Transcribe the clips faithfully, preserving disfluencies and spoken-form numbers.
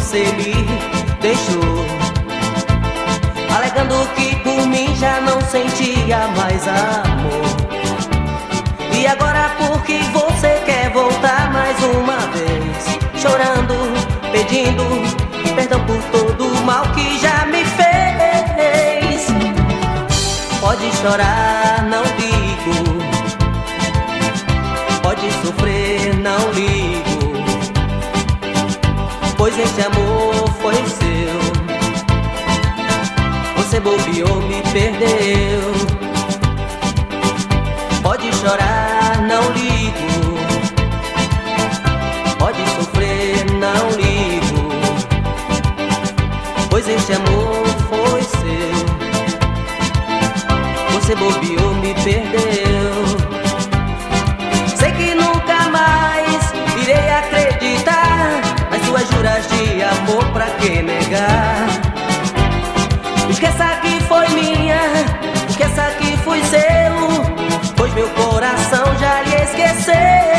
você me deixou, alegando que por mim já não sentia mais amor. E agora porque você quer voltar mais uma vez, chorando, pedindo perdão por todo o mal que já me fez. Pode chorar, não ligo, pode sofrer, não ligo, pois este amor foi seu. Você bobeou, me perdeu. Pode chorar, não ligo, pode sofrer, não ligo, pois este amor foi seu. Você bobeou, me perdeu. Sei que nunca mais irei acreditar nas suas juras de amor, pra que negar? Esqueça que foi minha, esqueça que fui seu, pois meu coração já lhe esqueceu.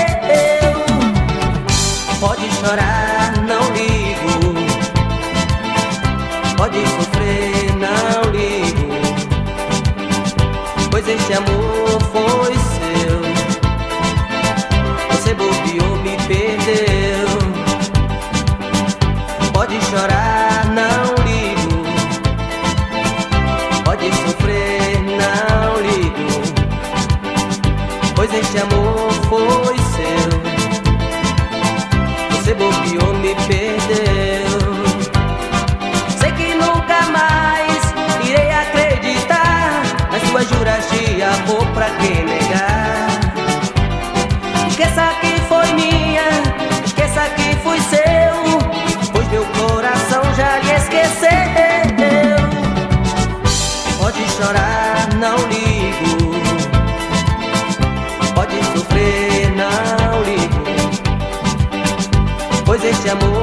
Pode chorar, não ligo, pode sofrer, não ligo, pois este amor foi seu. Você bobeou, me perdeu. Pode chorar, não ligo, pode sofrer, não ligo, pois este amor foi seu. Você bobeou, me perdeu. Sei que nunca mais irei acreditar nas suas juras de amor, pra que negar? Esqueça que foi minha, esqueça que fui seu, pois meu coração já lhe esqueceu. Pode chorar, não ligo, pode sofrer, não ligo, pois este amor